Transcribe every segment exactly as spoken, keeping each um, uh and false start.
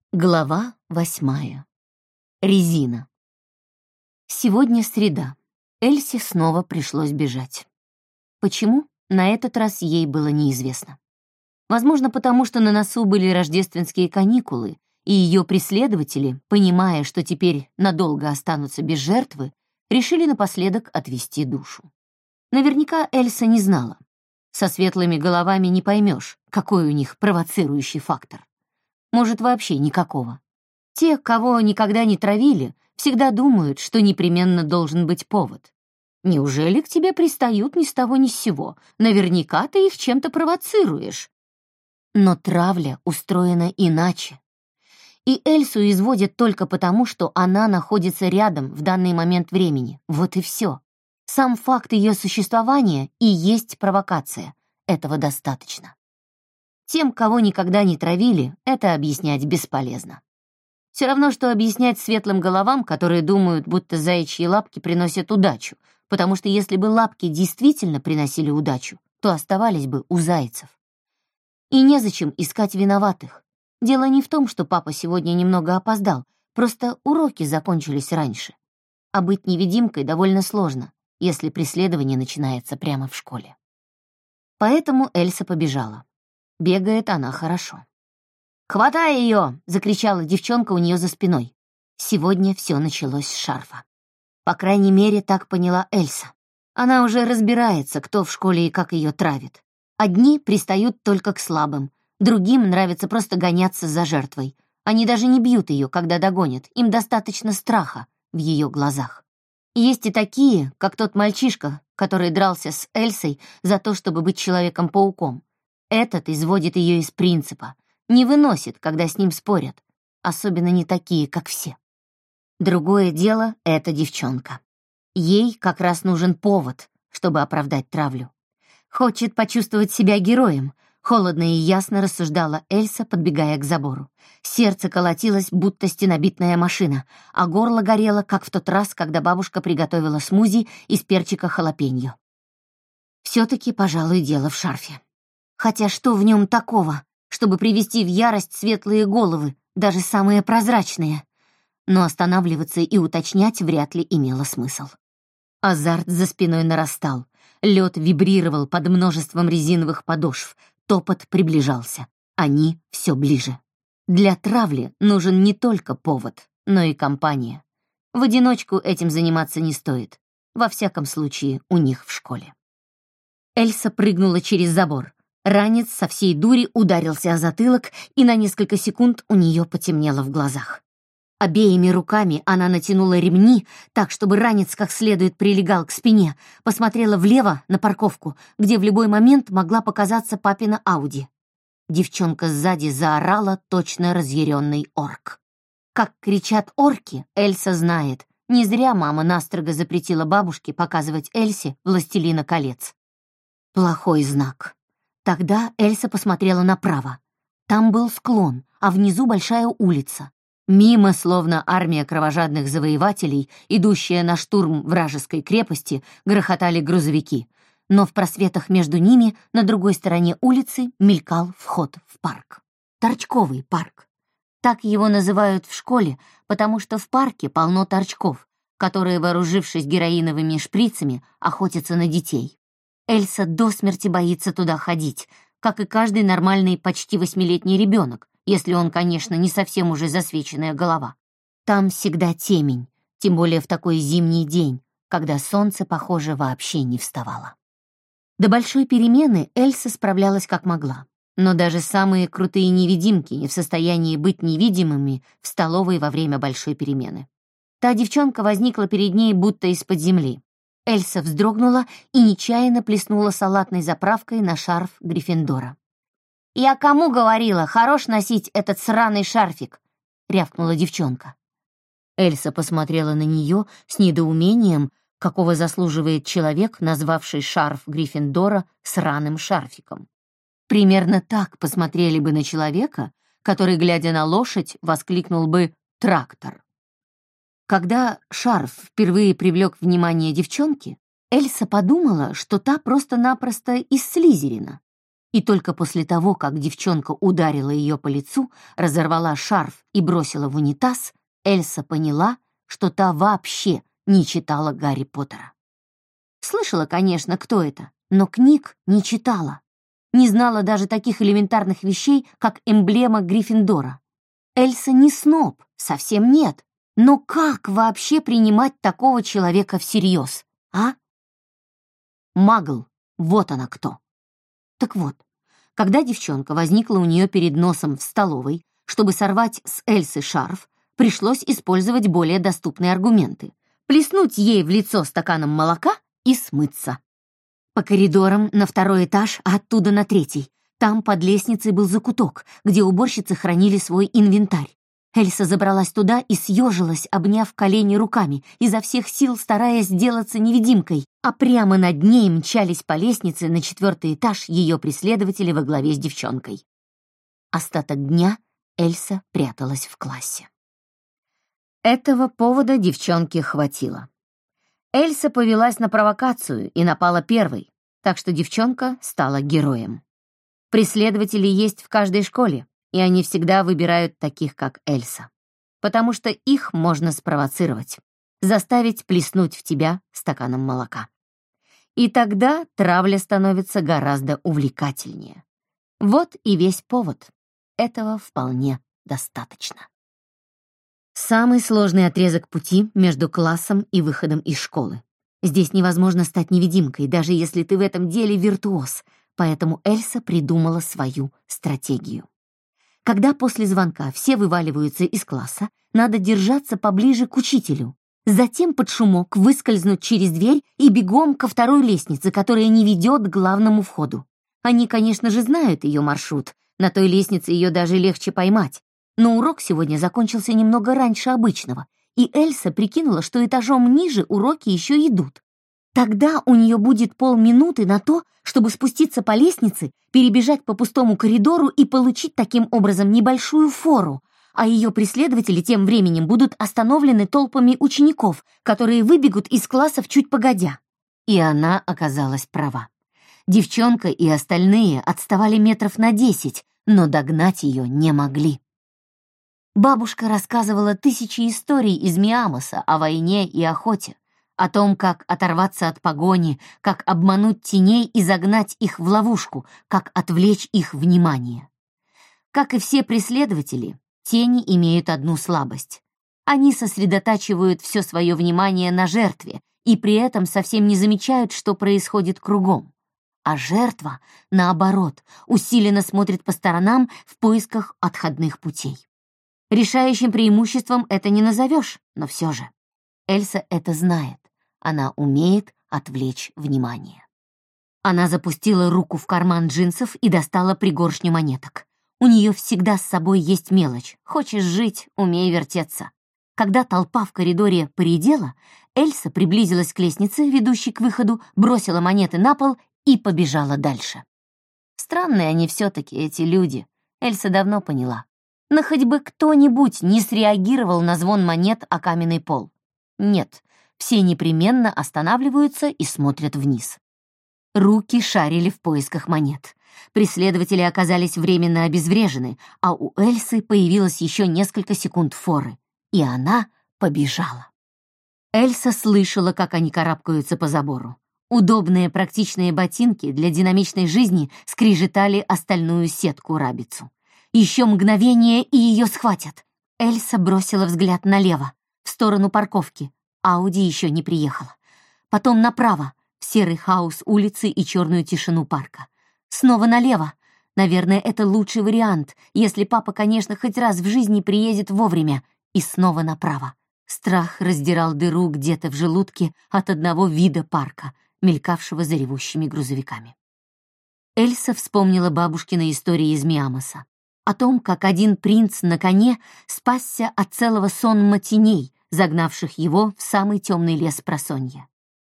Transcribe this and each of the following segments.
Глава восьмая. Резина. Сегодня среда. Эльсе снова пришлось бежать. Почему? На этот раз ей было неизвестно. Возможно, потому что на носу были рождественские каникулы, и ее преследователи, понимая, что теперь надолго останутся без жертвы, решили напоследок отвести душу. Наверняка Эльса не знала. Со светлыми головами не поймешь, какой у них провоцирующий фактор. Может, вообще никакого. Те, кого никогда не травили, всегда думают, что непременно должен быть повод. Неужели к тебе пристают ни с того ни с сего? Наверняка ты их чем-то провоцируешь. Но травля устроена иначе. И Эльсу изводят только потому, что она находится рядом в данный момент времени. Вот и все. Сам факт ее существования и есть провокация. Этого достаточно. Тем, кого никогда не травили, это объяснять бесполезно. Все равно, что объяснять светлым головам, которые думают, будто заячьи лапки приносят удачу, потому что если бы лапки действительно приносили удачу, то оставались бы у зайцев. И незачем искать виноватых. Дело не в том, что папа сегодня немного опоздал, просто уроки закончились раньше. А быть невидимкой довольно сложно, если преследование начинается прямо в школе. Поэтому Эльса побежала. Бегает она хорошо. «Хватай ее!» — закричала девчонка у нее за спиной. Сегодня все началось с шарфа. По крайней мере, так поняла Эльса. Она уже разбирается, кто в школе и как ее травит. Одни пристают только к слабым, другим нравится просто гоняться за жертвой. Они даже не бьют ее, когда догонят, им достаточно страха в ее глазах. Есть и такие, как тот мальчишка, который дрался с Эльсой за то, чтобы быть Человеком-пауком. Этот изводит ее из принципа, не выносит, когда с ним спорят, особенно не такие, как все. Другое дело — это девчонка. Ей как раз нужен повод, чтобы оправдать травлю. Хочет почувствовать себя героем, холодно и ясно рассуждала Эльса, подбегая к забору. Сердце колотилось, будто стенобитная машина, а горло горело, как в тот раз, когда бабушка приготовила смузи из перчика халапеньо. Все-таки, пожалуй, дело в шарфе. Хотя что в нем такого, чтобы привести в ярость светлые головы, даже самые прозрачные? Но останавливаться и уточнять вряд ли имело смысл. Азарт за спиной нарастал, лед вибрировал под множеством резиновых подошв, топот приближался, они все ближе. Для травли нужен не только повод, но и компания. В одиночку этим заниматься не стоит, во всяком случае у них в школе. Эльса прыгнула через забор. Ранец со всей дури ударился о затылок, и на несколько секунд у нее потемнело в глазах. Обеими руками она натянула ремни так, чтобы ранец как следует прилегал к спине, посмотрела влево на парковку, где в любой момент могла показаться папина Ауди. Девчонка сзади заорала точно разъяренный орк. Как кричат орки, Эльса знает. Не зря мама настрого запретила бабушке показывать Эльсе «Властелина колец». Плохой знак. Тогда Эльса посмотрела направо. Там был склон, а внизу большая улица. Мимо, словно армия кровожадных завоевателей, идущая на штурм вражеской крепости, грохотали грузовики. Но в просветах между ними, на другой стороне улицы, мелькал вход в парк. Торчковый парк. Так его называют в школе, потому что в парке полно торчков, которые, вооружившись героиновыми шприцами, охотятся на детей. Эльса до смерти боится туда ходить, как и каждый нормальный почти восьмилетний ребенок, если он, конечно, не совсем уже засвеченная голова. Там всегда темень, тем более в такой зимний день, когда солнце, похоже, вообще не вставало. До большой перемены Эльса справлялась как могла, но даже самые крутые невидимки не в состоянии быть невидимыми в столовой во время большой перемены. Та девчонка возникла перед ней будто из-под земли. Эльса вздрогнула и нечаянно плеснула салатной заправкой на шарф Гриффиндора. «Я кому говорила, хорош носить этот сраный шарфик?» — рявкнула девчонка. Эльса посмотрела на нее с недоумением, какого заслуживает человек, назвавший шарф Гриффиндора сраным шарфиком. Примерно так посмотрели бы на человека, который, глядя на лошадь, воскликнул бы «трактор». Когда шарф впервые привлек внимание девчонки, Эльса подумала, что та просто-напросто из Слизерина. И только после того, как девчонка ударила ее по лицу, разорвала шарф и бросила в унитаз, Эльса поняла, что та вообще не читала Гарри Поттера. Слышала, конечно, кто это, но книг не читала. Не знала даже таких элементарных вещей, как эмблема Гриффиндора. Эльса не сноб, совсем нет. Но как вообще принимать такого человека всерьез, а? Магл, вот она кто. Так вот, когда девчонка возникла у нее перед носом в столовой, чтобы сорвать с Эльсы шарф, пришлось использовать более доступные аргументы. Плеснуть ей в лицо стаканом молока и смыться. По коридорам на второй этаж, а оттуда на третий. Там под лестницей был закуток, где уборщицы хранили свой инвентарь. Эльса забралась туда и съежилась, обняв колени руками, изо всех сил стараясь сделаться невидимкой, а прямо над ней мчались по лестнице на четвертый этаж ее преследователи во главе с девчонкой. Остаток дня Эльса пряталась в классе. Этого повода девчонке хватило. Эльса повелась на провокацию и напала первой, так что девчонка стала героем. Преследователи есть в каждой школе, и они всегда выбирают таких, как Эльса. Потому что их можно спровоцировать, заставить плеснуть в тебя стаканом молока. И тогда травля становится гораздо увлекательнее. Вот и весь повод. Этого вполне достаточно. Самый сложный отрезок пути между классом и выходом из школы. Здесь невозможно стать невидимкой, даже если ты в этом деле виртуоз, поэтому Эльса придумала свою стратегию. Когда после звонка все вываливаются из класса, надо держаться поближе к учителю, затем под шумок выскользнуть через дверь и бегом ко второй лестнице, которая не ведет к главному входу. Они, конечно же, знают ее маршрут, на той лестнице ее даже легче поймать, но урок сегодня закончился немного раньше обычного, и Эльса прикинула, что этажом ниже уроки еще идут. Тогда у нее будет полминуты на то, чтобы спуститься по лестнице, перебежать по пустому коридору и получить таким образом небольшую фору, а ее преследователи тем временем будут остановлены толпами учеников, которые выбегут из классов чуть погодя. И она оказалась права. Девчонка и остальные отставали метров на десять, но догнать ее не могли. Бабушка рассказывала тысячи историй из Миамоса о войне и охоте, о том, как оторваться от погони, как обмануть теней и загнать их в ловушку, как отвлечь их внимание. Как и все преследователи, тени имеют одну слабость. Они сосредотачивают все свое внимание на жертве и при этом совсем не замечают, что происходит кругом. А жертва, наоборот, усиленно смотрит по сторонам в поисках отходных путей. Решающим преимуществом это не назовешь, но все же. Эльса это знает. Она умеет отвлечь внимание. Она запустила руку в карман джинсов и достала пригоршню монеток. У нее всегда с собой есть мелочь. Хочешь жить — умей вертеться. Когда толпа в коридоре поредела, Эльса приблизилась к лестнице, ведущей к выходу, бросила монеты на пол и побежала дальше. Странные они все-таки, эти люди. Эльса давно поняла. Но хоть бы кто-нибудь не среагировал на звон монет о каменный пол. Нет, все непременно останавливаются и смотрят вниз. Руки шарили в поисках монет. Преследователи оказались временно обезврежены, а у Эльсы появилось еще несколько секунд форы, и она побежала. Эльса слышала, как они карабкаются по забору. Удобные практичные ботинки для динамичной жизни скрежетали остальную сетку-рабицу. Еще мгновение, и ее схватят. Эльса бросила взгляд налево, в сторону парковки. Ауди еще не приехала. Потом направо, в серый хаос улицы и черную тишину парка. Снова налево. Наверное, это лучший вариант, если папа, конечно, хоть раз в жизни приедет вовремя. И снова направо. Страх раздирал дыру где-то в желудке от одного вида парка, мелькавшего за ревущими грузовиками. Эльса вспомнила бабушкины истории из Миамоса. О том, как один принц на коне спасся от целого сонма теней, загнавших его в самый темный лес просонья.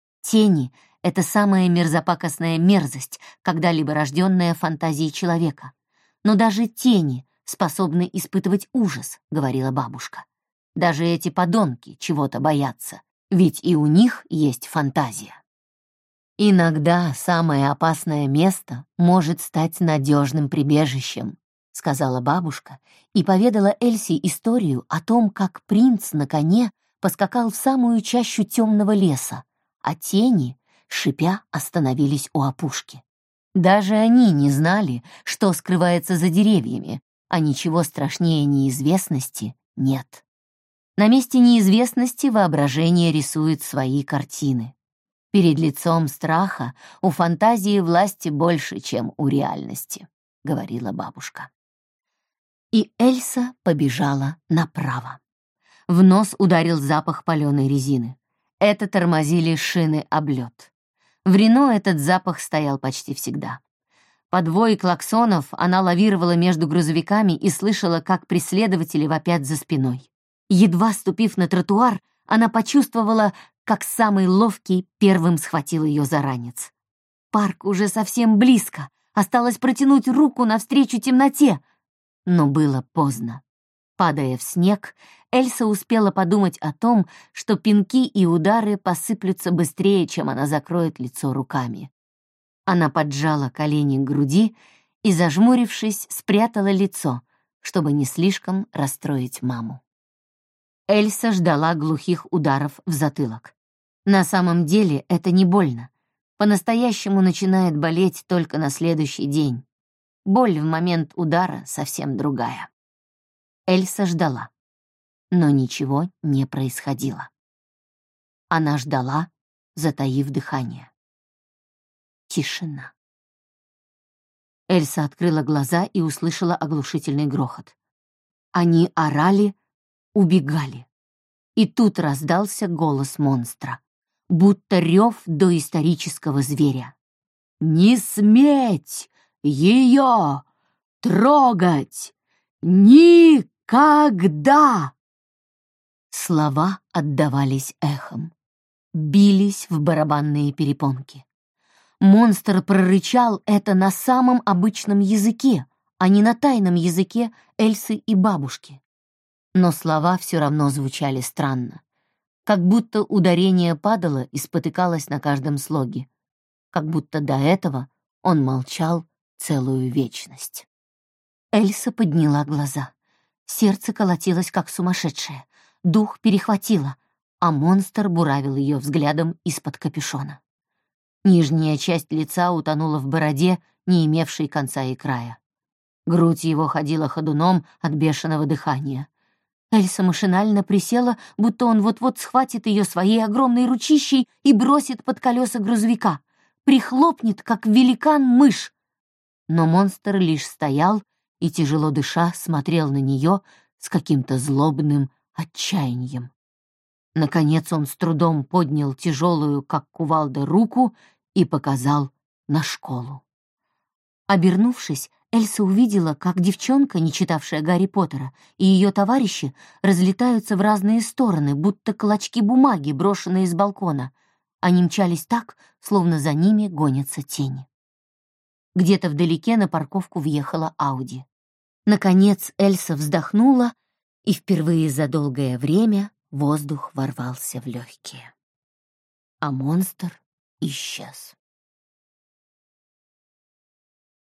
Тени — это самая мерзопакостная мерзость, когда-либо рожденная фантазией человека. Но даже тени способны испытывать ужас, говорила бабушка. Даже эти подонки чего-то боятся, ведь и у них есть фантазия. «Иногда самое опасное место может стать надежным прибежищем», — сказала бабушка и поведала Эльсе историю о том, как принц на коне поскакал в самую чащу темного леса, а тени, шипя, остановились у опушки. Даже они не знали, что скрывается за деревьями, а ничего страшнее неизвестности нет. На месте неизвестности воображение рисует свои картины. Перед лицом страха у фантазии власти больше, чем у реальности, — говорила бабушка. И Эльса побежала направо. В нос ударил запах паленой резины. Это тормозили шины об лед. В Рено этот запах стоял почти всегда. Под вой клаксонов она лавировала между грузовиками и слышала, как преследователи вопят за спиной. Едва ступив на тротуар, она почувствовала, как самый ловкий первым схватил ее за ранец. Парк уже совсем близко, осталось протянуть руку навстречу темноте. Но было поздно. Падая в снег, Эльса успела подумать о том, что пинки и удары посыплются быстрее, чем она закроет лицо руками. Она поджала колени к груди и, зажмурившись, спрятала лицо, чтобы не слишком расстроить маму. Эльса ждала глухих ударов в затылок. На самом деле это не больно. По-настоящему начинает болеть только на следующий день. Боль в момент удара совсем другая. Эльса ждала, но ничего не происходило. Она ждала, затаив дыхание. Тишина. Эльса открыла глаза и услышала оглушительный грохот. Они орали, убегали. И тут раздался голос монстра, будто рев доисторического зверя. «Не сметь ее трогать! Никогда!» Слова отдавались эхом, бились в барабанные перепонки. Монстр прорычал это на самом обычном языке, а не на тайном языке Эльсы и бабушки. Но слова все равно звучали странно, как будто ударение падало и спотыкалось на каждом слоге, как будто до этого он молчал целую вечность. Эльса подняла глаза. Сердце колотилось, как сумасшедшее, дух перехватило, а монстр буравил ее взглядом из-под капюшона. Нижняя часть лица утонула в бороде, не имевшей конца и края. Грудь его ходила ходуном от бешеного дыхания. Эльса машинально присела, будто он вот-вот схватит ее своей огромной ручищей и бросит под колеса грузовика, прихлопнет, как великан-мышь. Но монстр лишь стоял и, тяжело дыша, смотрел на нее с каким-то злобным отчаянием. Наконец он с трудом поднял тяжелую, как кувалда, руку и показал на школу. Обернувшись, Эльса увидела, как девчонка, не читавшая Гарри Поттера, и ее товарищи разлетаются в разные стороны, будто клочки бумаги, брошенные с балкона. Они мчались так, словно за ними гонятся тени. Где-то вдалеке на парковку въехала Ауди. Наконец Эльса вздохнула, и впервые за долгое время воздух ворвался в легкие. А монстр исчез.